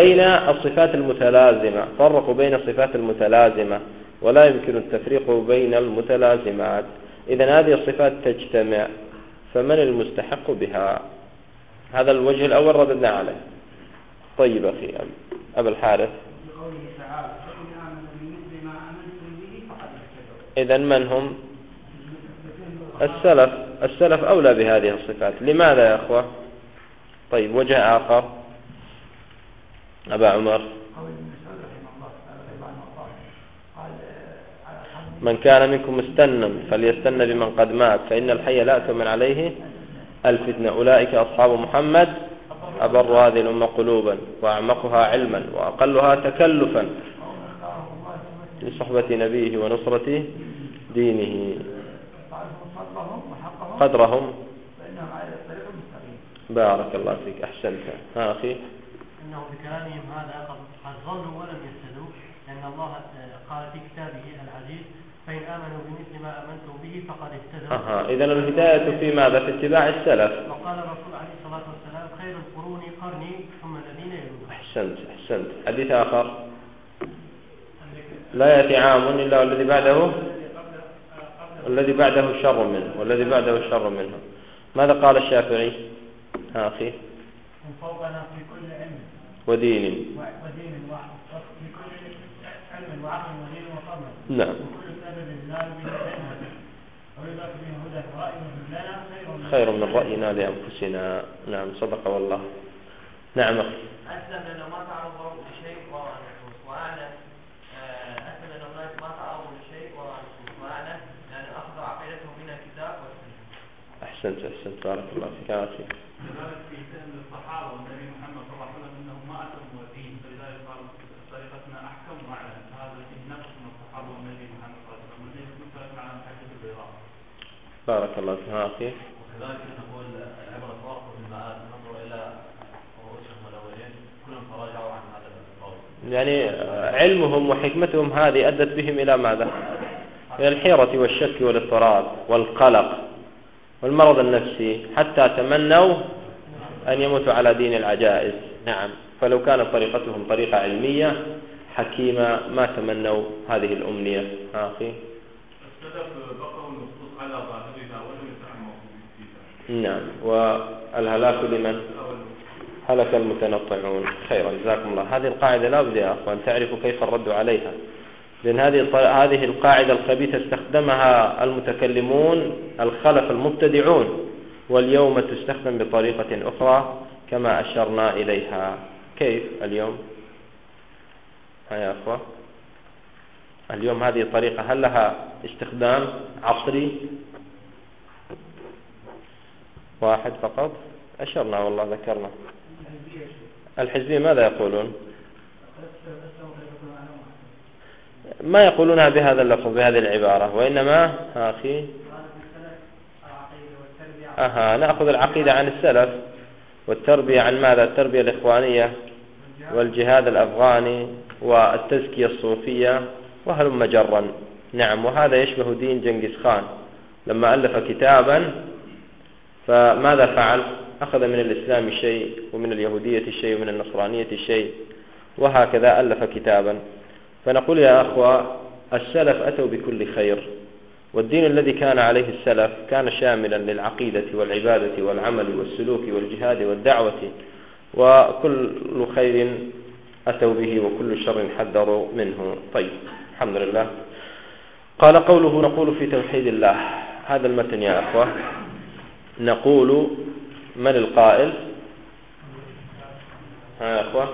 بين الصفات المتلازمة، فرقوا بين الصفات المتلازمة ولا يمكن التفريق بين المتلازمات. إذن هذه الصفات تجتمع، فمن المستحق بها؟ هذا الوجه الأول رددنا عليه. طيب أخي أبا الحارث، إذن من هم؟ السلف أولى بهذه الصفات. لماذا يا أخوة؟ طيب وجه آخر أبا عمر. من كان منكم مستنا فليستن بمن قد مات فإن الحي لا تؤمن عليه الفتنة، أولئك أصحاب محمد أبر هذه الأمة قلوبا وأعمقها علما وأقلها تكلفا لصحبة نبيه ونصرة دينه قدرهم. بارك الله فيك، أحسنت. ها أخي، إنه بكلامهم هذا قد ظلوا ولم يهتدوا، لأن الله قال في كتابه العزيز فإن آمنوا بمثل ما آمنتم به فقد اهتدوا. إذن الهداية في ماذا؟ في اتباع السلف. وقال الرسول عليه الصلاة والسلام خير القرون قرني ثم الذين يلونهم. أحسنت. حديث آخر، لا يأتي عام إلا والذي بعده شر منه والذي بعده شر منه. ماذا قال الشافعي؟ ها أخي، من فوقنا في كل علم ودين في كل علم وعقل ودين وفضل. نعم. وكل سبب لا يبين ويضاف به هدى رأي لنا خير من رأينا لأنفسنا. نعم صدق والله. نعم أخي. أسلم لأنه ما تعرضوا لشيء وراء النصوص، وأعلم أسلم لأنه ما تعرضوا لشيء وراء النصوص، وأعلم لأن أخذ عقيدتهم من الكتاب والسنة. أحسنت بارك الله فيك يا أخي. كذلك في سن الصحابة والنبي محمد صلى الله عليه وسلم أنهم ما أتوا موازين، فلذلك قال طريقتنا أحكم وأعلم. هذا فيه نقص من الصحابة والنبي محمد صلى الله عليه وسلم، والنبي مثلث على حديث البيضاء. بارك الله فيك يا أخي. وكذلك نقول العبرة ورقة بالمآل، ننظر إلى رؤوسهم الأولين كلهم تراجعوا عن هذا القول. يعني علمهم وحكمتهم هذه أدت بهم إلى ماذا؟ إلى الحيرة والشك والاضطراب والقلق والمرض النفسي، حتى تمنوا أن يموتوا على دين العجائز. نعم، فلو كانت طريقتهم طريقة علمية حكيمة ما تمنوا هذه الأمنية. أخي، السلف بقوا النصوص على ظاهرها ولم يتعمقوا فيها. نعم، والهلاك لمن؟ هلك المتنطعون. خيرا، جزاكم الله. هذه القاعدة لا بد يا أخوان تعرفوا كيف الرد عليها، لأن هذه القاعدة الخبيثة استخدمها المتكلمون الخلف المبتدعون، واليوم تستخدم بطريقة أخرى كما أشرنا إليها. كيف اليوم؟ يا أخوة، اليوم هذه الطريقة هل لها استخدام عصري واحد فقط؟ أشرنا والله ذكرنا. الحزبية ماذا يقولون؟ ما يقولونها بهذا اللفظ بهذه العبارة، وإنما أخي نأخذ العقيدة عن السلف، والتربية عن ماذا؟ التربية الإخوانية والجهاد الأفغاني والتزكية الصوفية وهلم جرا. نعم، وهذا يشبه دين جنكيز خان لما ألف كتابا، فماذا فعل؟ أخذ من الإسلام شيء ومن اليهودية شيء ومن النصرانية شيء، وهكذا ألف كتابا. فنقول يا أخوة، السلف أتوا بكل خير، والدين الذي كان عليه السلف كان شاملا للعقيدة والعبادة والعمل والسلوك والجهاد والدعوة، وكل خير أتوا به وكل شر حذروا منه. طيب، الحمد لله. قال قوله نقول في توحيد الله. هذا المتن يا أخوة، نقول من القائل؟ ها يا أخوة،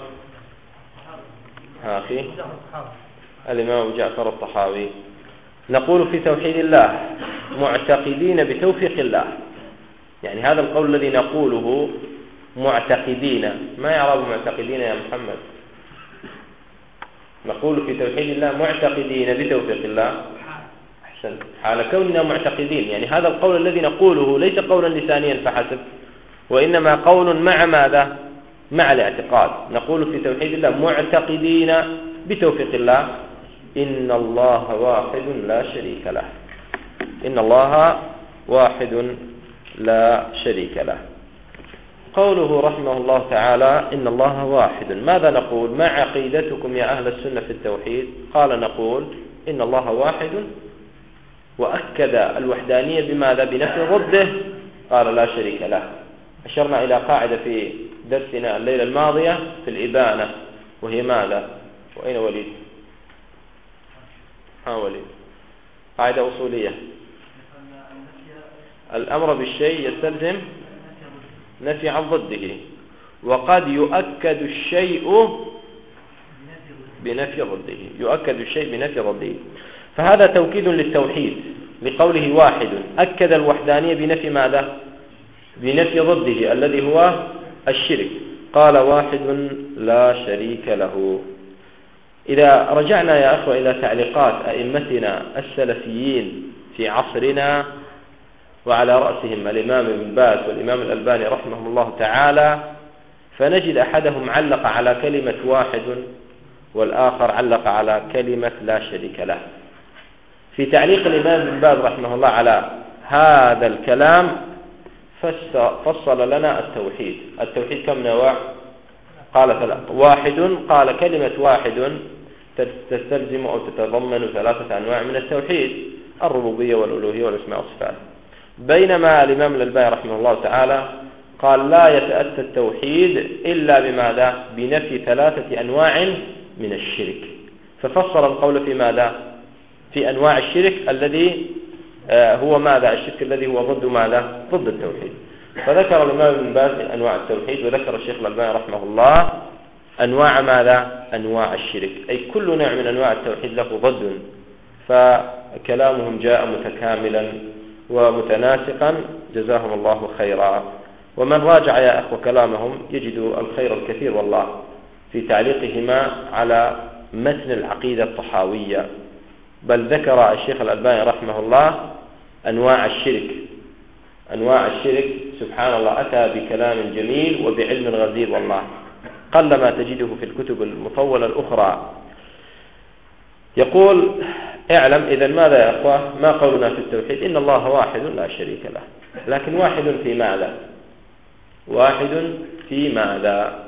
ها أخي، الإمام جعفر الطحاوي. نقول في توحيد الله معتقدين بتوفيق الله. يعني هذا القول الذي نقوله معتقدين، ما يعرب معتقدين يا محمد؟ نقول في توحيد الله معتقدين بتوفيق الله. أحسن، حال كوننا معتقدين، يعني هذا القول الذي نقوله ليس قولا لسانيا فحسب، وإنما قول مع ماذا؟ مع الاعتقاد. نقول في توحيد الله معتقدين بتوفيق الله إن الله واحد لا شريك له. إن الله واحد لا شريك له. قوله رحمه الله تعالى إن الله واحد، ماذا نقول؟ ما عقيدتكم يا أهل السنة في التوحيد؟ قال نقول إن الله واحد، وأكد الوحدانية بماذا؟ بنفي ضده، قال لا شريك له. أشرنا إلى قاعدة في درسنا الليلة الماضية في الإبانة، وهي ماذا؟ وأين وليد؟ وليد، قاعدة أصولية: الأمر بالشيء يستلزم نفي عن ضده، وقد يؤكد الشيء بنفي ضده، يؤكد الشيء بنفي ضده. فهذا توكيد للتوحيد لقوله واحد، أكد الوحدانية بنفي ماذا؟ بنفي ضده الذي هو الشرك، قال واحد لا شريك له. إذا رجعنا يا أخوة إلى تعليقات أئمتنا السلفيين في عصرنا، وعلى رأسهم الإمام ابن باز والإمام الألباني رحمهم الله تعالى، فنجد أحدهم علق على كلمة واحد، والآخر علق على كلمة لا شريك له. في تعليق الإمام ابن باز رحمه الله على هذا الكلام فصل لنا التوحيد كم نوع؟ قال ثلاثة. واحد، قال كلمة واحد تستلزم أو تتضمن 3 أنواع من التوحيد: الربوبية والألوهية والأسماء والصفات. بينما الإمام الألباني رحمه الله تعالى قال لا يتأتى التوحيد إلا بماذا؟ بنفي 3 أنواع من الشرك. ففصل القول في ماذا؟ في أنواع الشرك الذي هو ماذا؟ الشرك الذي هو ضد ماذا؟ ضد التوحيد. فذكر الإمام ابن باز أنواع التوحيد، وذكر الشيخ الألباني رحمه الله أنواع ماذا؟ أنواع الشرك، أي كل نوع من أنواع التوحيد له ضد، فكلامهم جاء متكاملا ومتناسقا، جزاهم الله خيرا. ومن راجع يا أخوة كلامهم يجد الخير الكثير والله في تعليقهما على متن العقيدة الطحاوية. بل ذكر الشيخ الألباني رحمه الله أنواع الشرك، سبحان الله، أتى بكلام جميل وبعلم غزير والله، قلما تجده في الكتب المطولة الأخرى. يقول: اعلم إذن ماذا يا أخوة؟ ما قولنا في التوحيد؟ إن الله واحد لا شريك له. لكن واحد في ماذا؟ واحد في ماذا؟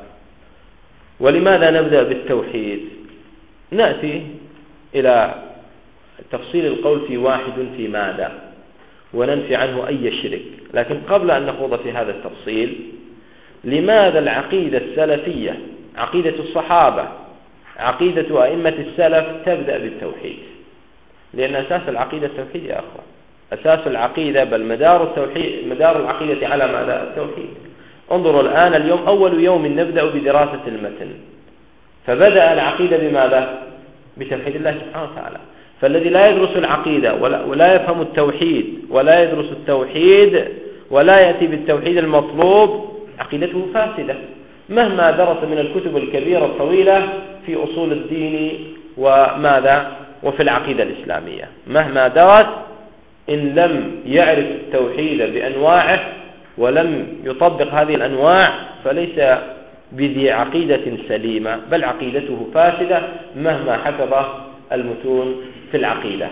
ولماذا نبدأ بالتوحيد؟ نأتي إلى تفصيل القول في واحد في ماذا، وننفي عنه أي شرك. لكن قبل أن نخوض في هذا التفصيل، لماذا العقيدة السلفية، عقيدة الصحابة، عقيدة أئمة السلف تبدأ بالتوحيد؟ لأن أساس العقيدة التوحيد يا أخوة، أساس العقيدة، بل مدار العقيدة على ماذا؟ التوحيد. انظروا الآن، اليوم أول يوم نبدأ بدراسة المتن، فبدأ العقيدة بماذا؟ بتوحيد الله سبحانه وتعالى. فالذي لا يدرس العقيدة ولا يفهم التوحيد ولا يدرس التوحيد ولا يأتي بالتوحيد المطلوب، عقيدته فاسدة، مهما درس من الكتب الكبيرة الطويلة في أصول الدين وماذا وفي العقيدة الإسلامية، مهما درس إن لم يعرف التوحيد بأنواعه ولم يطبق هذه الأنواع فليس بذي عقيدة سليمة، بل عقيدته فاسدة مهما حفظ المتون في العقيدة.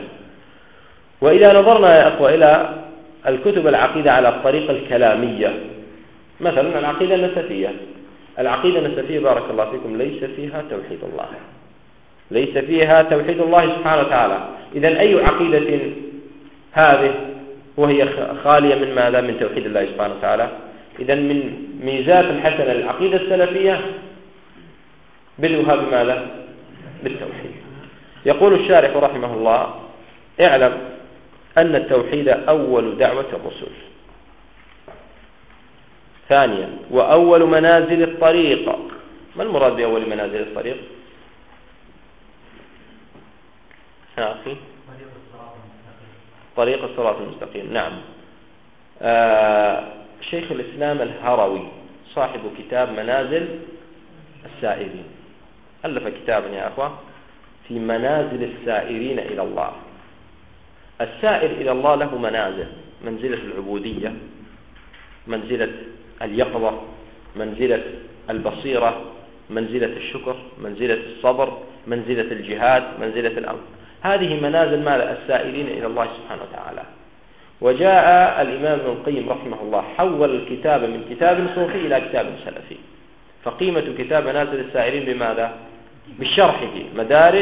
وإذا نظرنا يا أخوة إلى الكتب العقيدة على الطريقة الكلامية، مثلا العقيدة النسفية بارك الله فيكم ليس فيها توحيد الله، ليس فيها توحيد الله سبحانه وتعالى. إذن أي عقيدة هذه وهي خالية من ماذا؟ من توحيد الله سبحانه وتعالى. إذن من ميزات الحسنة للعقيدة السلفية بدوها بماذا؟ بالتوحيد. يقول الشارح رحمه الله: اعلم أن التوحيد أول دعوة الرسل. ثانيا: وأول منازل الطريق. ما المراد بأول منازل الطريق؟ أخي، طريق الصراط المستقيم. نعم. شيخ الإسلام الهروي صاحب كتاب منازل السائرين ألف كتابا يا أخوة في منازل السائرين إلى الله. السائر إلى الله له منازل: منزلة العبودية، منزلة اليقظة، منزلة البصيرة، منزلة الشكر، منزلة الصبر، منزلة الجهاد، منزلة الأمر. هذه منازل ماذا؟ السائرين إلى الله سبحانه وتعالى. وجاء الإمام ابن القيم رحمه الله حول الكتاب من كتاب صوفي إلى كتاب سلفي. فقيمة كتاب منازل السائرين بماذا؟ بالشرح فيه مدارج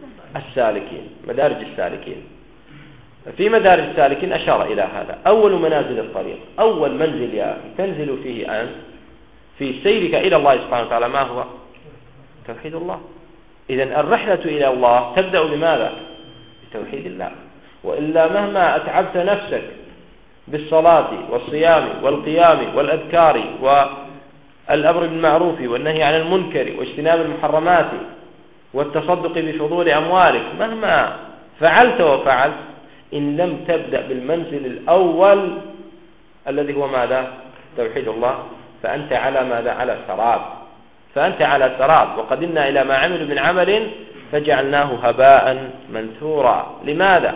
السالكين. في مدارج السالكين أشار إلى هذا: أول منازل الطريق، أول منزل تنزل فيه أنت في سيرك إلى الله سبحانه وتعالى ما هو؟ توحيد الله. إذن الرحلة إلى الله تبدأ بماذا؟ بتوحيد الله. وإلا مهما أتعبت نفسك بالصلاة والصيام والقيام والأذكار والأمر بالمعروف والنهي عن المنكر واجتناب المحرمات والتصدق بفضول أموالك، مهما فعلت وفعلت، إن لم تبدأ بالمنزل الأول الذي هو ماذا؟ توحيد الله، فأنت على ماذا؟ على سراب. وقدمنا إلى ما عملوا من عمل فجعلناه هباء منثورا. لماذا؟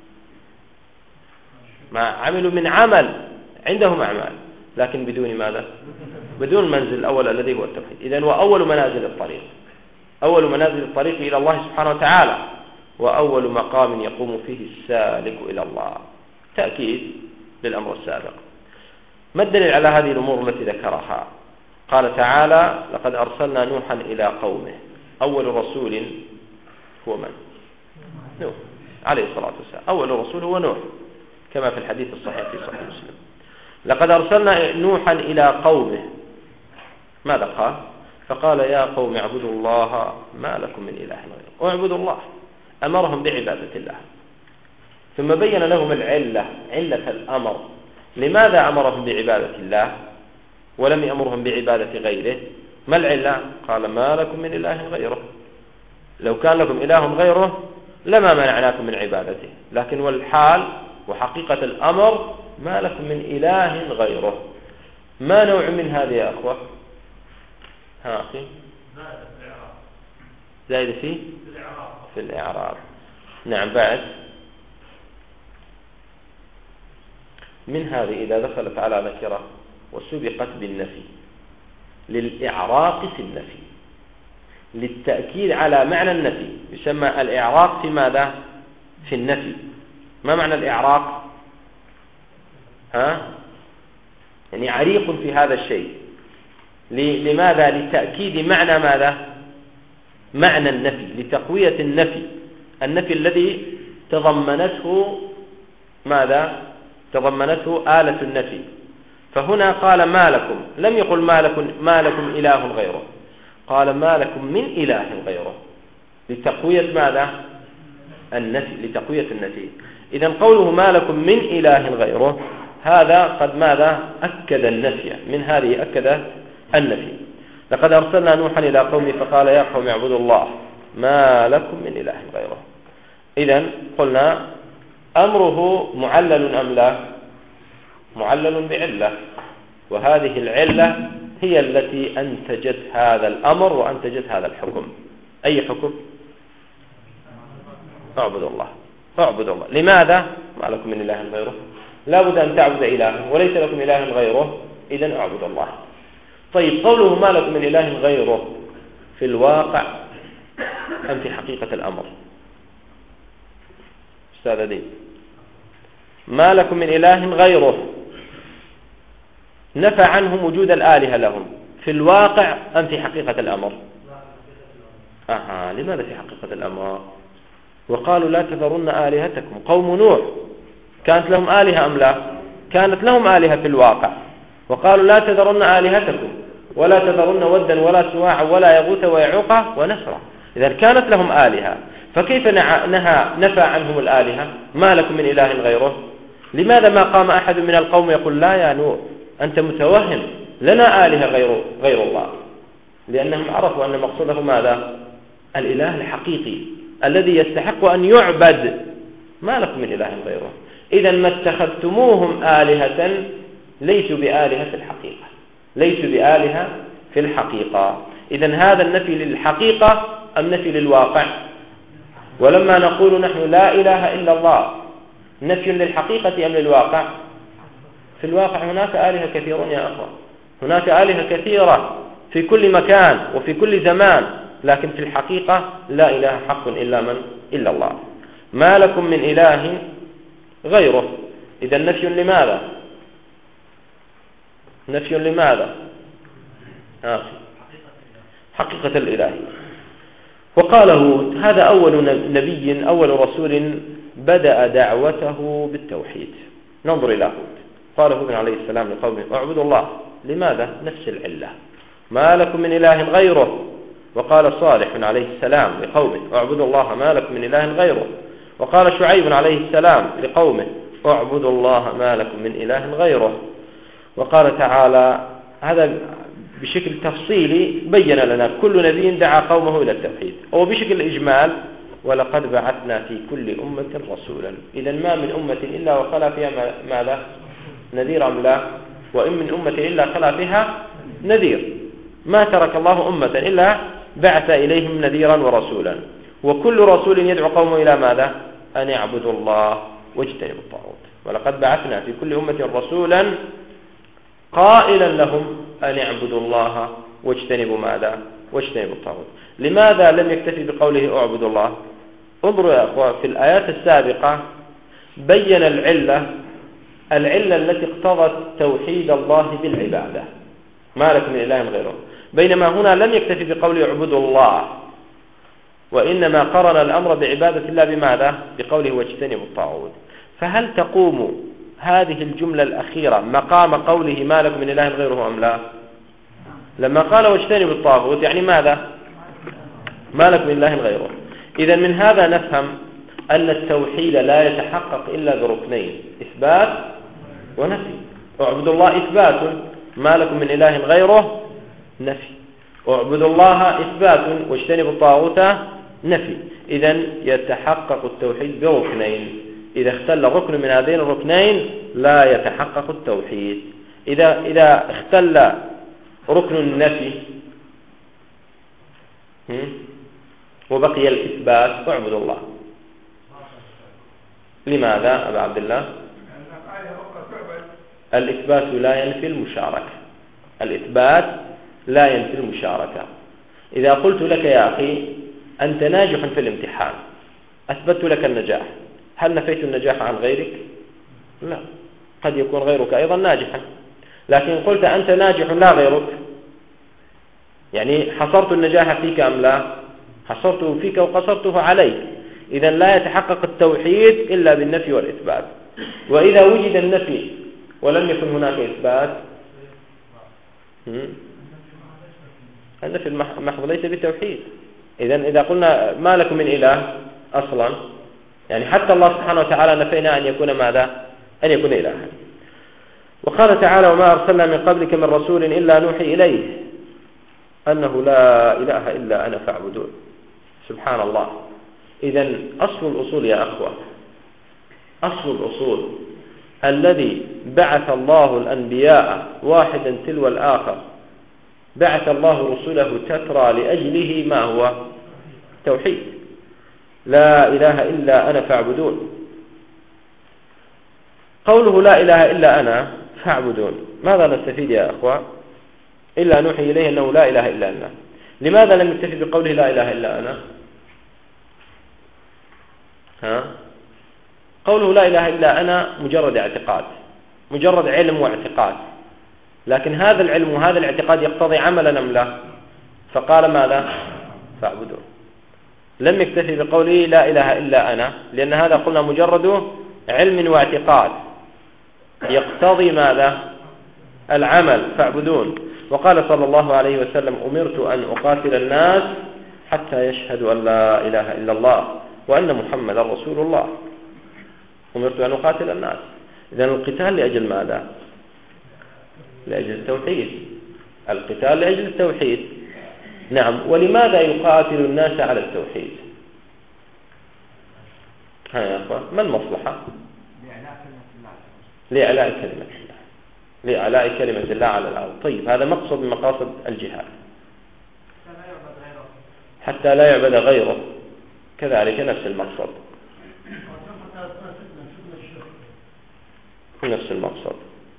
ما عملوا من عمل، عندهم أعمال لكن بدون ماذا؟ بدون المنزل الأول الذي هو التوحيد. إذن وأول منازل الطريق إلى الله سبحانه وتعالى، وأول مقام يقوم فيه السالك إلى الله. تأكيد للأمر السابق. ما الدليل على هذه الأمور التي ذكرها؟ قال تعالى: لقد أرسلنا نوحا إلى قومه. أول رسول هو من؟ نوح عليه الصلاة والسلام. أول رسول هو نوح كما في الحديث الصحيح في صحيح مسلم. لقد أرسلنا نوحا إلى قومه. ماذا قال؟ فقال: يا قوم اعبدوا الله ما لكم من إله غيره. اعبدوا الله، أمرهم بعبادة الله، ثم بين لهم علة الأمر. لماذا أمرهم بعبادة الله ولم يأمرهم بعبادة غيره؟ ما العلة؟ قال: ما لكم من إله غيره. لو كان لكم إله غيره لما منعناكم من عبادته، لكن والحال وحقيقة الأمر ما لكم من إله غيره. ما نوع من هذه يا أخوة؟ ها أخي؟ زائد في الإعراب. نعم. بعد من هذه إذا دخلت على نكرة وسبقت بالنفي للإعراق في النفي، للتأكيد على معنى النفي، يسمى الإعراق في ماذا؟ في النفي. ما معنى الإعراق؟ يعني عريق في هذا الشيء. لماذا؟ لتأكيد معنى ماذا؟ معنى النفي، لتقوية النفي الذي تضمنته ماذا؟ تضمنته آلة النفي. فهنا قال: ما لكم، لم يقل ما لكم إله غيره، قال: ما لكم من إله غيره، لتقوية ماذا؟ النفي، لتقوية النفي. إذن قوله ما لكم من إله غيره هذا قد ماذا؟ أكد النفي. من هذه أكد النفي. لقد أرسلنا نوحا إلى قومه فقال: يا قوم اعبدوا الله ما لكم من إله غيره. إذن قلنا أمره معلل أم لا؟ معلل بعلة، وهذه العلة هي التي أنتجت هذا الأمر وأنتجت هذا الحكم. أي حكم؟ اعبدوا الله. لماذا؟ ما لكم من إله غيره، لا بد أن تعبد إله وليس لكم إله غيره، إذن اعبدوا الله. طيب، قوله ما لكم من إله غيره في الواقع أم في حقيقة الأمر؟ أستاذ دين، ما لكم من إله غيره نفى عنهم وجود الآلهة لهم في الواقع أم في حقيقة الأمر؟ لماذا في حقيقة الأمر؟ وقالوا: لا تذرن آلهتكم. قوم نوح كانت لهم آلهة أم لا؟ كانت لهم آلهة في الواقع، وقالوا: لا تذرن آلهتكم ولا تذرن ودا ولا سواعا ولا يغوث ويعوق ونسرا. إذا كانت لهم آلهة، فكيف نفى عنهم الآلهة؟ ما لكم من إله غيره. لماذا ما قام أحد من القوم يقول: لا يا نوح أنت متوهم، لنا آلهة غير الله؟ لأنهم عرفوا أن مقصوده ماذا؟ الإله الحقيقي الذي يستحق أن يعبد. ما لكم من إله غيره. إذا ما اتخذتموهم آلهة ليسوا بآلهة في الحقيقة، ليسوا بآلهة في الحقيقة. إذا هذا النفي للحقيقة أم نفي للواقع؟ ولما نقول نحن لا إله إلا الله نفي للحقيقة أم للواقع؟ في الواقع هناك آلهة كثيرون يا أخوة، هناك آلهة كثيرة في كل مكان وفي كل زمان، لكن في الحقيقة لا إله حق إلا الله. ما لكم من إله غيره. إذا نفي لماذا؟ نفي لماذا؟ حقيقة الإلهية. وقال هود: هذا أول نبي أول رسول بدأ دعوته بالتوحيد. ننظر إلى هود. قال هود عليه السلام لقومه: اعبدوا الله. لماذا؟ نفس العلة، ما لكم من إله غيره. وقال صالح عليه السلام لقومه: اعبدوا الله ما لكم من إله غيره. وقال شعيب عليه السلام لقومه: اعبدوا الله ما لكم من إله غيره. وقال تعالى هذا بشكل تفصيلي، بين لنا كل نبي دعا قومه إلى التوحيد، أو بشكل إجمال: ولقد بعثنا في كل أمة رسولا. إذا ما من أمة إلا وخلا فيها ما له نذير أم لا؟ وإن من أمة إلا خلا فيها نذير. ما ترك الله أمة إلا بعث إليهم نذيرا ورسولا، وكل رسول يدعو قومه إلى ماذا؟ أن يعبدوا الله واجتنبوا الطاغوت. ولقد بعثنا في كل أمة رسولا قائلا لهم أن يعبدوا الله واجتنبوا ماذا؟ واجتنبوا الطاغوت. لماذا لم يكتفي بقوله اعبدوا الله؟ انظروا يا أخوة، في الآيات السابقة بين العلة التي اقتضت توحيد الله بالعبادة، ما لكم من إله غيره. بينما هنا لم يكتفي بقوله اعبدوا الله، وإنما قرن الأمر بعبادة الله بماذا؟ بقوله واجتنبوا الطاغوت. فهل تقوم هذه الجملة الأخيرة مقام قوله ما لكم من إله غيره أم لا؟ لما قال واجتنبوا الطاغوت يعني ماذا؟ ما لكم من إله غيره. إذا من هذا نفهم أن التوحيد لا يتحقق إلا بركنين: إثبات ونفي. اعبدوا الله إثبات، ما لكم من إله غيره نفي. اعبدوا الله إثبات، واجتنبوا الطاغوت نفي. إذا يتحقق التوحيد بركنين، إذا اختل ركن من هذين الركنين لا يتحقق التوحيد. إذا اختل ركن النفي وبقي الإثبات فاعبدوا الله. لماذا أبا عبد الله؟ الإثبات لا ينفي المشاركة. الإثبات لا ينفي المشاركة. إذا قلت لك يا أخي أنت ناجح في الامتحان، أثبت لك النجاح، هل نفيت النجاح عن غيرك؟ لا، قد يكون غيرك أيضا ناجحا. لكن قلت أنت ناجح لا غيرك، يعني حصرت النجاح فيك أم لا؟ حصرته فيك وقصرته عليك. إذا لا يتحقق التوحيد إلا بالنفي والإثبات. وإذا وجد النفي ولم يكن هناك إثبات، النفي المحض ليس بالتوحيد. إذا قلنا ما لكم من إله أصلا، يعني حتى الله سبحانه وتعالى نفينا أن يكون ماذا؟ أن يكون إلها. وقال تعالى: وما أرسلنا من قبلك من رسول إلا نوحي إليه أنه لا إله إلا أنا فاعبدون. سبحان الله. إذا أصل الأصول يا أخوة، أصل الأصول الذي بعث الله الأنبياء واحدا تلو الآخر، بعث الله رسله تترى لأجله ما هو؟ توحيد. لا إله إلا أنا فاعبدون. قوله لا إله إلا أنا فاعبدون، ماذا نستفيد يا أخوة؟ إلا نوحي إليه أنه لا إله إلا أنا. لماذا لم يكتفي بقوله لا إله إلا أنا؟ قوله لا إله إلا أنا مجرد اعتقاد، مجرد علم واعتقاد، لكن هذا العلم وهذا الاعتقاد يقتضي عملا أم لا؟ فقال ماذا؟ فاعبدون. لم يكتفي بقوله لا إله إلا أنا، لأن هذا قلنا مجرد علم واعتقاد يقتضي ماذا؟ العمل. فاعبدون. وقال صلى الله عليه وسلم: أمرت أن أقاتل الناس حتى يشهدوا أن لا إله إلا الله وأن محمد رسول الله. أمرت أن أقاتل الناس. إذن القتال لأجل ماذا؟ لأجل التوحيد. القتال لأجل التوحيد. نعم. ولماذا يقاتل الناس على التوحيد؟ ها يا أخوة، ما المصلحة؟ لإعلاء كلمة الله، لإعلاء كلمة الله على الأرض. طيب، هذا مقصد من مقاصد الجهاد، حتى لا يعبد غيره، كذلك نفس المقصد، نفس المقصد.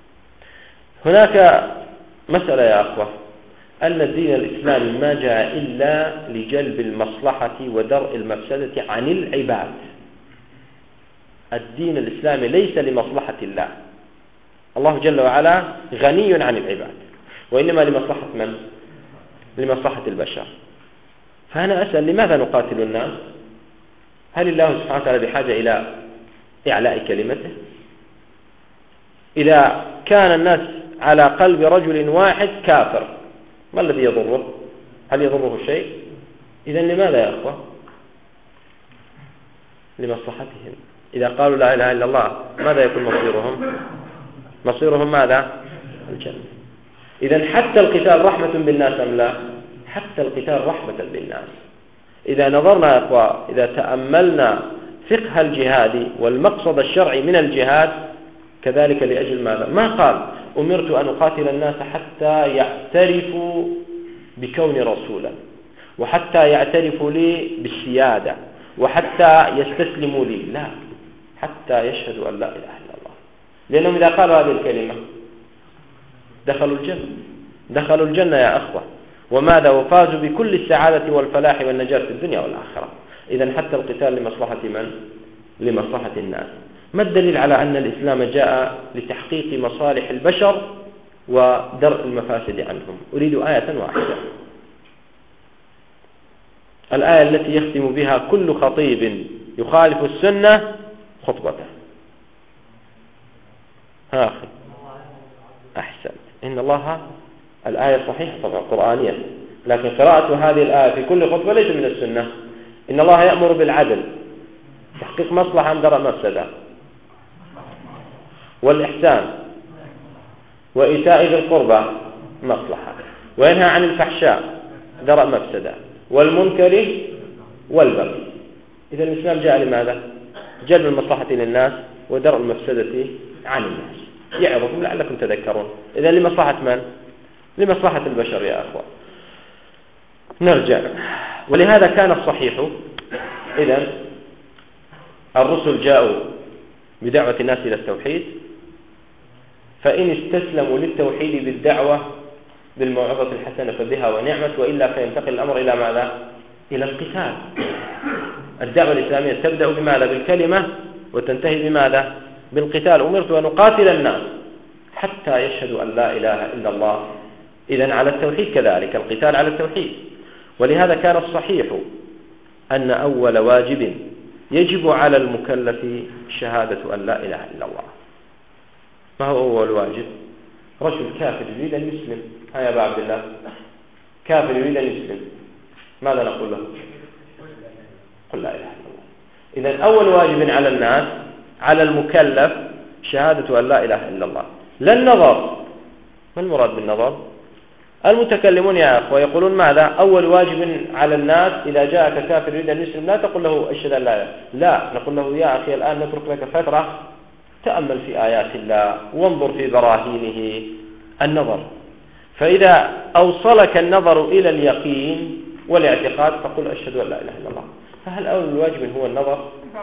هناك مسألة يا أخوة، أن الدين الإسلامي ما جاء إلا لجلب المصلحة ودرء المفسدة عن العباد. الدين الإسلامي ليس لمصلحة الله. الله جل وعلا غني عن العباد، وإنما لمصلحة من؟ لمصلحة البشر. فأنا أسأل لماذا نقاتل الناس؟ هل الله سبحانه وتعالى بحاجة إلى إعلاء كلمته؟ إذا كان الناس على قلب رجل واحد كافر ما الذي يضره؟ هل يضره شيء؟ إذن لماذا يا أخوة؟ لمصلحتهم. إذا قالوا لا إله إلا الله ماذا يكون مصيرهم؟ مصيرهم ماذا؟ الجنة. إذن حتى القتال رحمة بالناس أم لا؟ حتى القتال رحمة بالناس. إذا نظرنا يا أخوة، إذا تأملنا فقه الجهاد والمقصد الشرعي من الجهاد كذلك لأجل ماذا؟ ما قال أمرت أن أقاتل الناس حتى يعترفوا بكوني رسولا، وحتى يعترفوا لي بالسيادة، وحتى يستسلموا لي، لا، حتى يشهدوا أن لا إله إلا الله. لأنهم إذا قالوا هذه الكلمة دخلوا الجنة يا أخوة، وماذا؟ وفازوا بكل السعادة والفلاح والنجاة في الدنيا والآخرة. إذن حتى القتال لمصلحة من؟ لمصلحة الناس. ما الدليل على أن الإسلام جاء لتحقيق مصالح البشر ودرء المفاسد عنهم؟ أريد آية واحدة، الآية التي يختم بها كل خطيب يخالف السنة خطبته. ها أخي أحسن. إن الله، الآية صحيحة طبعا قرآنية، لكن قراءة هذه الآية في كل خطبة ليس من السنة. إن الله يأمر بالعدل، تحقيق مصلحة عن درء مفسدة، والإحسان، وإيتاء ذي القربى مصلحة، وينهى عن الفحشاء درء مفسدة، والمنكر والبغي. إذا الإسلام جاء لماذا؟ جلب المصلحة للناس ودرء المفسدة عن الناس، يعظكم لعلكم تذكرون. إذا لمصلحة من؟ لمصلحة البشر يا أخوة. نرجع، ولهذا كان الصحيح إذن الرسل جاءوا بدعوة الناس إلى التوحيد، فإن استسلموا للتوحيد بالدعوة بالموعظة الحسنة فبها ونعمت، وإلا فينتقل الأمر إلى ماذا؟ إلى القتال. الدعوة الإسلامية تبدأ بماذا؟ بالكلمة، وتنتهي بماذا؟ بالقتال. أمرت أن أقاتل الناس حتى يشهدوا أن لا إله إلا الله. إذن على التوحيد كذلك، القتال على التوحيد. ولهذا كان الصحيح أن أول واجب يجب على المكلف شهادة أن لا إله إلا الله. ما هو أول واجب؟ رجل كافر يريد أن يسلم، ها يا أبا عبد الله، كافر يريد أن يسلم، ماذا نقول له؟ قل لا إله إلا الله. إذن أول واجب على الناس، على المكلف، شهادة أن لا إله إلا الله. لا النظر. ما المراد بالنظر؟ المتكلمون يا أخوة يقولون ماذا؟ أول واجب على الناس إذا جاءك كافر يريد أن يسلم لا تقول له أشهد أن لا إله، لا، نقول له يا أخي الآن نترك لك فترة تأمل في آيات الله وانظر في براهينه. النظر، فإذا أوصلك النظر إلى اليقين والاعتقاد فقل أشهد أن لا إله إلا الله. فهل أول واجب هو النظر؟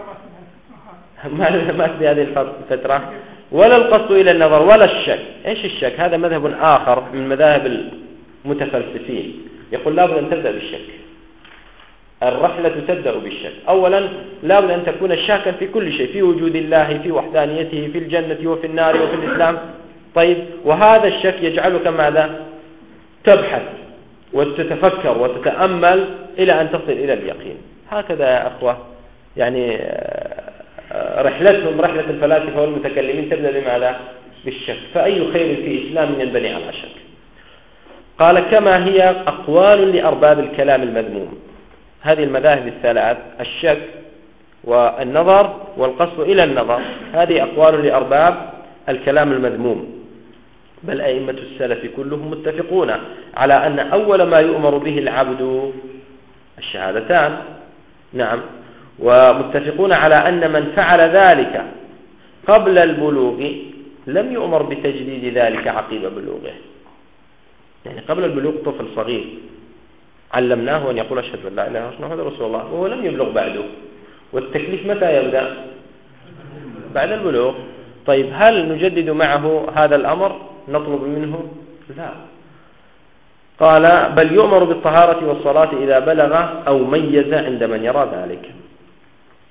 ما في هذه الفترة، ولا القصد إلى النظر ولا الشك. إيش الشك؟ هذا مذهب آخر من مذاهب المتفلسفين، يقول لابد أن تبدأ بالشك. الرحلة تبدأ بالشك. أولا لابد أن تكون شاكا في كل شيء، في وجود الله، في وحدانيته، في الجنة وفي النار وفي الإسلام. طيب، وهذا الشك يجعلك ماذا؟ تبحث وتتفكر وتتأمل إلى أن تصل إلى اليقين. هكذا يا أخوة يعني رحلتهم، رحلة الفلاسفة والمتكلمين تبدأ بماذا؟ بالشك. فأي خير في إسلام ينبني على شك. قال كما هي أقوال لأرباب الكلام المذموم. هذه المذاهب الثلاث، الشك والنظر والقصد إلى النظر، هذه أقوال لأرباب الكلام المذموم. بل أئمة السلف كلهم متفقون على أن أول ما يؤمر به العبد الشهادتان. نعم، ومتفقون على أن من فعل ذلك قبل البلوغ لم يؤمر بتجديد ذلك عقب بلوغه. يعني قبل البلوغ طفل صغير علمناه أن يقول أشهد أن لا إله إلا الله محمد رسول الله وهو لم يبلغ بعده، والتكليف متى يبدأ؟ بعد البلوغ. طيب، هل نجدد معه هذا الأمر؟ نطلب منه؟ لا. قال بل يؤمر بالطهارة والصلاة إذا بلغ أو ميز عند من يرى ذلك.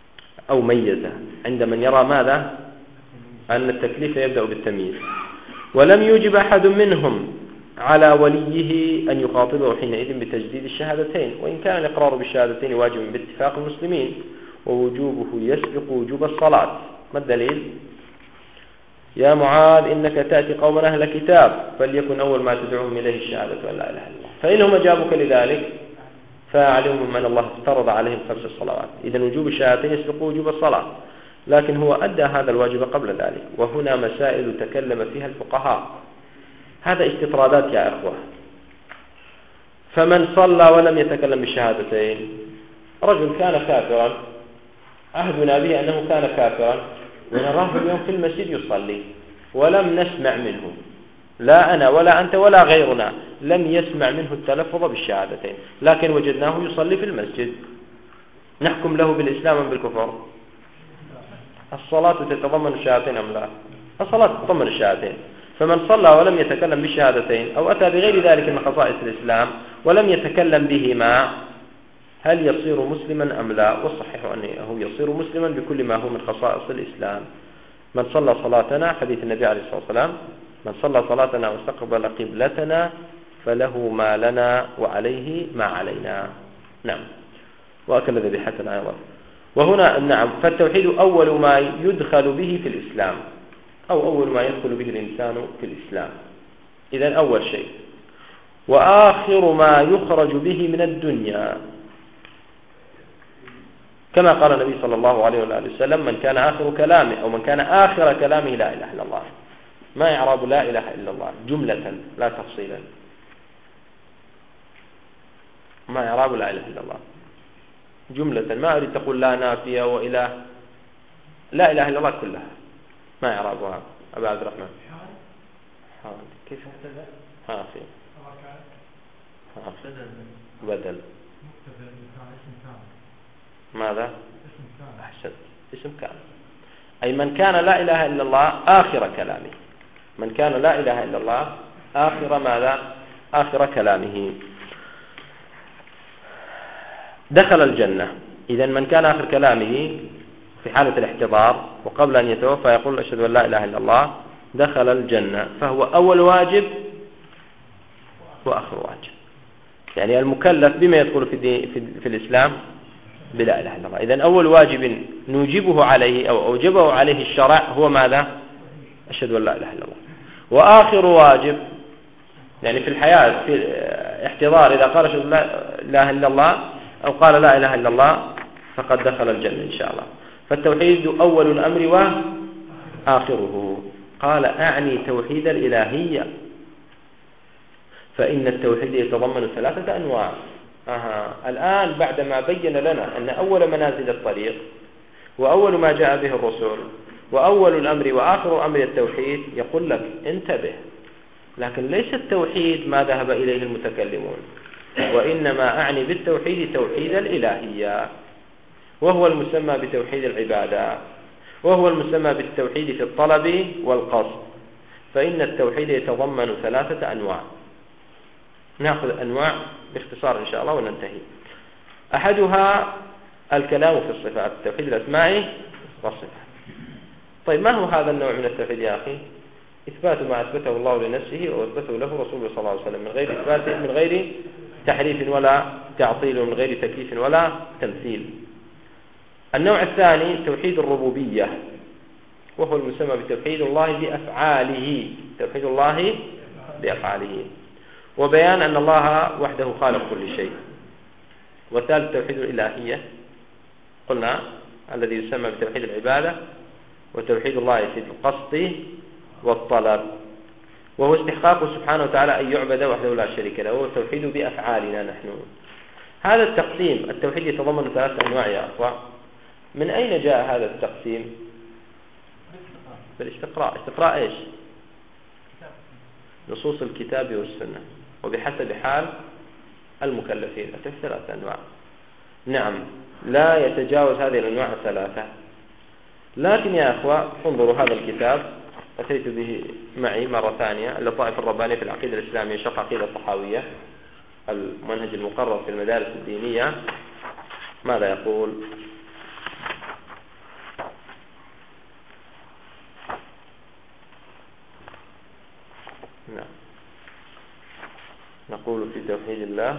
أو ميزة عند من يرى ماذا؟ أن التكليف يبدأ بالتمييز. ولم يوجب أحد منهم على وليه أن يخاطبه حينئذ بتجديد الشهادتين، وإن كان الإقرار بالشهادتين واجبا باتفاق المسلمين، ووجوبه يسبق وجوب الصلاة. ما الدليل؟ يا معاذ إنك تأتي قوما أهل كتاب فليكن أول ما تدعوهم إليه الشهادة أن لا إله إلا الله، فإنهم أجابوك لذلك فعلمهم أن الله افترض عليهم 5 صلوات. إذن وجوب الشهادتين يسبق وجوب الصلاة، لكن هو أدى هذا الواجب قبل ذلك. وهنا مسائل تكلم فيها الفقهاء، هذا استطرادات يا أخوة. فمن صلى ولم يتكلم بالشهادتين، رجل كان كافرا، عهدنا به أنه كان كافرا، ونراه اليوم في المسجد يصلي ولم نسمع منه، لا أنا ولا أنت ولا غيرنا لم يسمع منه التلفظ بالشهادتين، لكن وجدناه يصلي في المسجد، نحكم له بالإسلام أم بالكفر؟ الصلاة تتضمن الشهادتين أم لا؟ الصلاة تتضمن الشهادتين. فمن صلى ولم يتكلم بالشهادتين أو أتى بغير ذلك من خصائص الإسلام ولم يتكلم بهما، هل يصير مسلما أم لا؟ والصحيح أنه يصير مسلما بكل ما هو من خصائص الإسلام. من صلى صلاتنا، حديث النبي عليه الصلاة والسلام، من صلى صلاتنا واستقبل قبلتنا فله ما لنا وعليه ما علينا. نعم. وأكل ذبيحتنا أيضا. وهنا نعم، فالتوحيد أول ما يدخل به في الإسلام، أو أول ما يدخل به الإنسان في الإسلام. إذن أول شيء. وآخر ما يخرج به من الدنيا، كما قال النبي صلى الله عليه وآله وسلم: من كان آخر كلامه أو من كان آخر كلامه لا إله إلا الله. ما يعرب لا إله إلا الله جملة لا تفصيلا؟ ما يعرب لا إله إلا الله جملة، ما أريد تقول لا نافية وإله، لا إله إلا الله كلها. ما يعربها أبا عبد الرحمن؟ كيف حافي بدل ماذا؟ أحسنت، اسم كان. أي من كان لا إله إلا الله آخر كلامه، من كان لا إله إلا الله آخر ماذا؟ آخر كلامه دخل الجنة. إذن من كان آخر كلامه في حالة الاحتضار وقبل أن يتوفى يقول أشهد أن لا إله إلا الله دخل الجنة، فهو أول واجب وآخر واجب. يعني المكلف بما يدخل في الإسلام بلا إله إلا الله. إذن أول واجب نوجبه عليه أو أوجبه عليه الشرع هو ماذا؟ أشهد أن لا إله إلا الله. وآخر واجب يعني في الحياة في احتضار إذا قال أشهد أن لا إله إلا الله أو قال لا إله إلا الله فقد دخل الجنة إن شاء الله. فالتوحيد أول الأمر وآخره. قال أعني توحيد الإلهية، فإن التوحيد يتضمن 3 أنواع. الآن بعدما بين لنا أن أول منازل الطريق وأول ما جاء به الرسول وأول الأمر وآخر الأمر التوحيد، يقول لك انتبه، لكن ليس التوحيد ما ذهب إليه المتكلمون، وإنما أعني بالتوحيد توحيد الإلهية، وهو المسمى بتوحيد العبادة، وهو المسمى بالتوحيد في الطلب والقصد. فإن التوحيد يتضمن 3 أنواع. نأخذ أنواع باختصار إن شاء الله وننتهي. أحدها الكلام في الصفات، توحيد الأسماء والصفات. طيب ما هو هذا النوع من التوحيد يا أخي؟ إثبات ما أثبته الله لنفسه وأثبته له رسوله صلى الله عليه وسلم، من غير إثبات، من غير تحريف ولا تعطيل، ومن غير تكييف ولا تمثيل. النوع الثاني توحيد الربوبية، وهو المسمى بتوحيد الله بأفعاله، توحيد الله بأفعاله، وبيان أن الله وحده خالق كل شيء. والثالث توحيد الإلهية، قلنا الذي يسمى بتوحيد العبادة، وتوحيد الله في القصد والطلب، وهو استحقاقه سبحانه وتعالى أن يعبد وحده لا شريك له، وهو التوحيد بأفعالنا نحن. هذا التقسيم التوحيد يتضمن 3 أنواع يا أخوة. من أين جاء هذا التقسيم؟ بالاستقراء. استقراء إيش؟ نصوص الكتاب والسنة، وبحسب حال المكلفين. التوحيد 3 أنواع. نعم، لا يتجاوز هذه الأنواع 3. لكن يا أخوة انظروا هذا الكتاب، أتيت به معي مرة ثانية، اللطائف الربانية في العقيدة الإسلامية، شرح عقيدة الطحاوية، المنهج المقرر في المدارس الدينية. ماذا يقول؟ نعم. نقول في توحيد الله: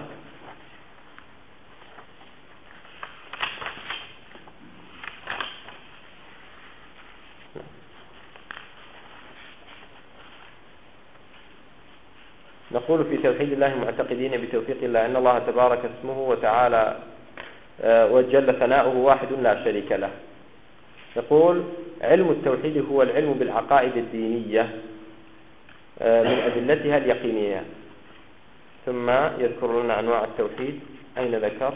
نقول في توحيد الله معتقدين بتوفيق الله أن الله تبارك اسمه وتعالى وجل ثناؤه واحد لا شريك له. يقول: علم التوحيد هو العلم بالعقائد الدينية من أدلتها اليقينية. ثم يذكر لنا أنواع التوحيد. أين ذكر؟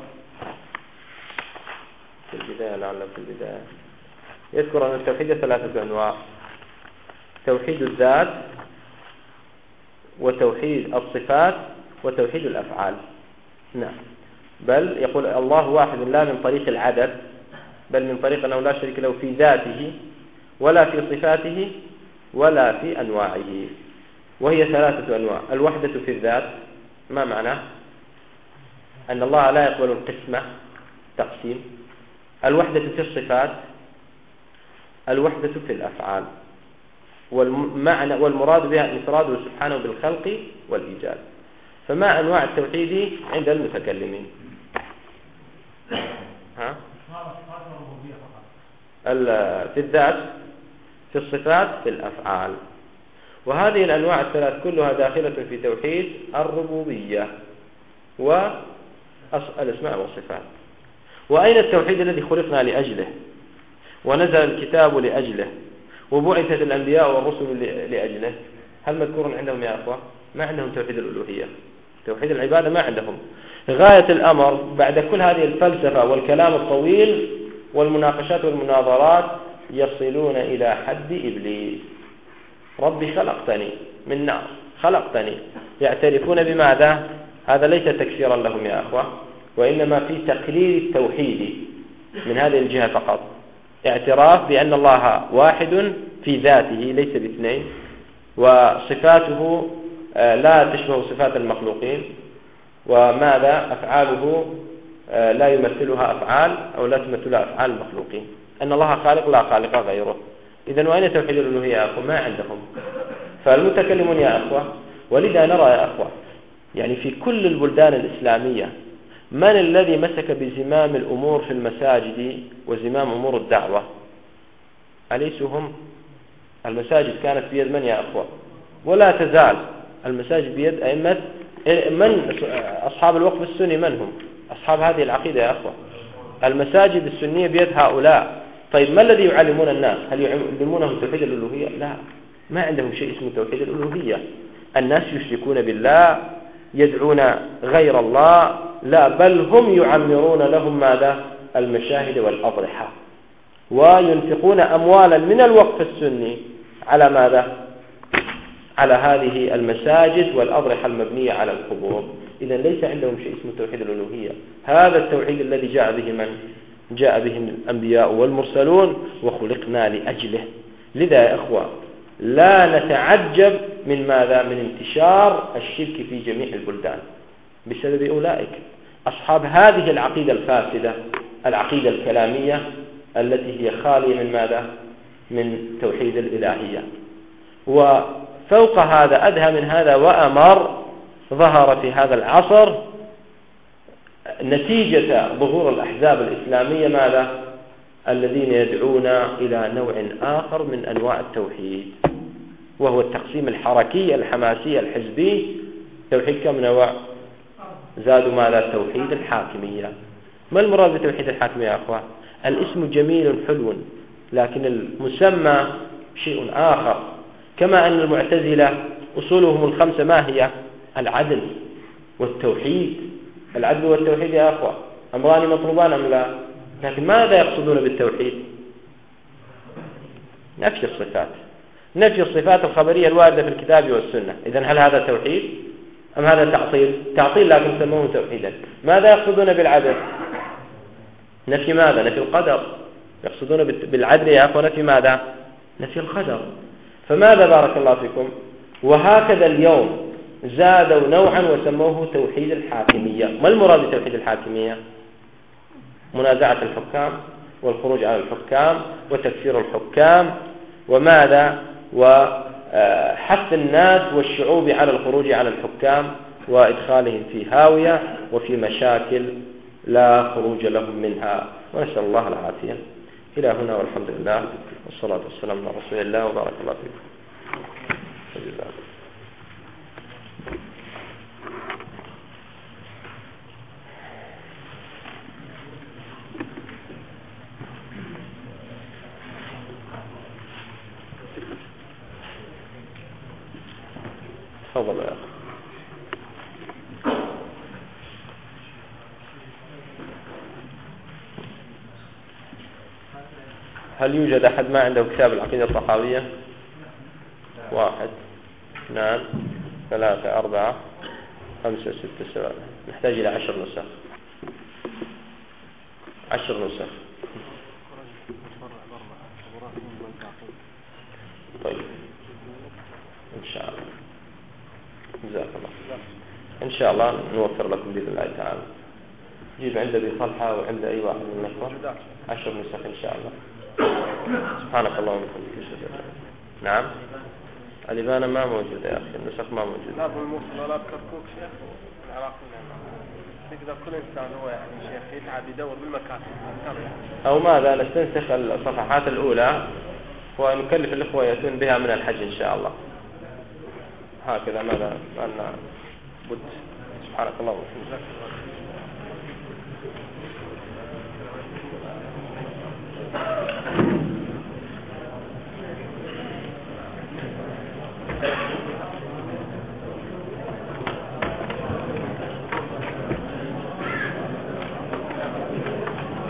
في البداية، لعله في البداية يذكر أن التوحيد 3 أنواع: توحيد الذات، وتوحيد الصفات، وتوحيد الأفعال. نعم. بل يقول الله واحد لا من طريق العدد، بل من طريق أنه لا شريك له في ذاته ولا في صفاته ولا في أنواعه، وهي 3 أنواع: الوحدة في الذات. ما معناه؟ أن الله لا يقبل القسمة، تقسيم. الوحدة في الصفات، الوحدة في الأفعال، والمعنى والمراد بها انفراده سبحانه بالخلق والإيجاد. فما أنواع التوحيد عند المتكلمين؟ في الذات، في الصفات، في الأفعال. وهذه الأنواع ال3 كلها داخلة في توحيد الربوبية والأسماء والصفات. وأين التوحيد الذي خلقنا لأجله ونزل الكتاب لأجله وبعثت الأنبياء والرسل لأجله؟ هل مذكور عندهم يا أخوة؟ ما عندهم توحيد الألوهية، توحيد العبادة ما عندهم. غاية الأمر بعد كل هذه الفلسفة والكلام الطويل والمناقشات والمناظرات يصلون إلى حد إبليس: ربي خلقتني من نار، خلقتني. يعترفون بماذا؟ هذا ليس تكفيرا لهم يا أخوة، وإنما في تقرير التوحيد من هذه الجهة فقط. اعتراف بأن الله واحد في ذاته ليس باثنين، وصفاته لا تشبه صفات المخلوقين، وماذا؟ أفعاله لا يمثلها أفعال أو لا تمثلها أفعال المخلوقين. أن الله خالق لا خالق غيره. إذن وأين توحيد الألوهية يا أخوة؟ ما عندهم. فالمتكلمون يا أخوة، ولذا نرى يا أخوة يعني في كل البلدان الإسلامية من الذي مسك بزمام الأمور في المساجد وزمام أمور الدعوة؟ أليسوا هم؟ المساجد كانت بيد من يا أخوة؟ ولا تزال المساجد بيد أئمة من؟ أصحاب الوقف السني. من هم أصحاب هذه العقيدة يا أخوة؟ المساجد السنية بيد هؤلاء. طيب ما الذي يعلمون الناس؟ هل يعلمونهم توحيد الألوهية؟ لا، ما عندهم شيء اسمه توحيد الألوهية. الناس يشركون بالله، يدعون غير الله، لا بل هم يعمرون لهم ماذا؟ المشاهد والأضرحة، وينفقون أموالا من الوقف السني على ماذا؟ على هذه المساجد والأضرحة المبنية على القبور. إذا ليس عندهم شيء اسمه توحيد الألوهية. هذا التوحيد الذي جاء به من؟ جاء به الأنبياء والمرسلون، وخلقنا لأجله. لذا يا إخوة لا نتعجب من ماذا؟ من انتشار الشرك في جميع البلدان بسبب أولئك أصحاب هذه العقيدة الفاسدة، العقيدة الكلامية التي هي خالية من ماذا؟ من توحيد الإلهية. وفوق هذا أدهى من هذا وأمر ظهر في هذا العصر نتيجة ظهور الأحزاب الإسلامية ماذا؟ الذين يدعون إلى نوع آخر من أنواع التوحيد، وهو التقسيم الحركي الحماسي الحزبي. توحيد كم نوع؟ زادوا ماذا؟ توحيد الحاكمية. ما المراد بتوحيد الحاكمية يا أخوة؟ الاسم جميل حلو، لكن المسمى شيء آخر. كما أن المعتزلة أصولهم ال5 ما هي؟ العدل والتوحيد. العدل والتوحيد يا أخوة أمران مطلوبان أم لا؟ لكن ماذا يقصدون بالتوحيد؟ نفي الصفات، نفي الصفات الخبرية الواردة في الكتاب والسنة. إذن هل هذا توحيد أم هذا تعطيل؟ تعطيل، لكن سموه توحيدا. ماذا يقصدون بالعدل؟ نفي ماذا؟ نفي القدر. يقصدون بالعدل يا أخوة نفي ماذا؟ نفي القدر. فماذا بارك الله فيكم؟ وهكذا اليوم زادوا نوعا وسموه توحيد الحاكمية. ما المراد بتوحيد الحاكمية؟ منازعة الحكام والخروج على الحكام وتكفير الحكام وماذا؟ حث الناس والشعوب على الخروج على الحكام وإدخالهم في هاوية وفي مشاكل لا خروج لهم منها، ونسأل الله العافية. إلى هنا والحمد لله والصلاة والسلام على رسول الله وبارك الله فيكم. تفضل يا أخي. هل يوجد أحد ما عنده كتاب العقيدة الطحاوية؟ 1 2 3 4 5 6 7. نحتاج إلى 10 نسخ. 10 نسخ. طيب إن شاء الله. جزاك الله. إن شاء الله نوفر لكم بإذن الله تعالى. جيب عند أبي طلحة وعند أي واحد من الأخوة 10 نسخ إن شاء الله. سبحانك اللهم وبحمدك. نعم. الإبانة ما موجودة يا أخي، النسخ ما موجودة. لا بالموصل ولا بكركوك شيخ العراق. يقدر كل إنسان هو يعني شيخ يتعب يدور بالمكاتب أو ماذا نستنسخ الصفحات الأولى ونكلف الإخوة يأتون بها من الحج إن شاء الله. هكذا ماذا أن بد. سبحانك اللهم وبحمدك.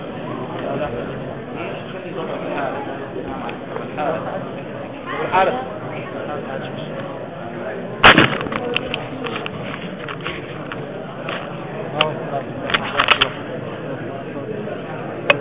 حالة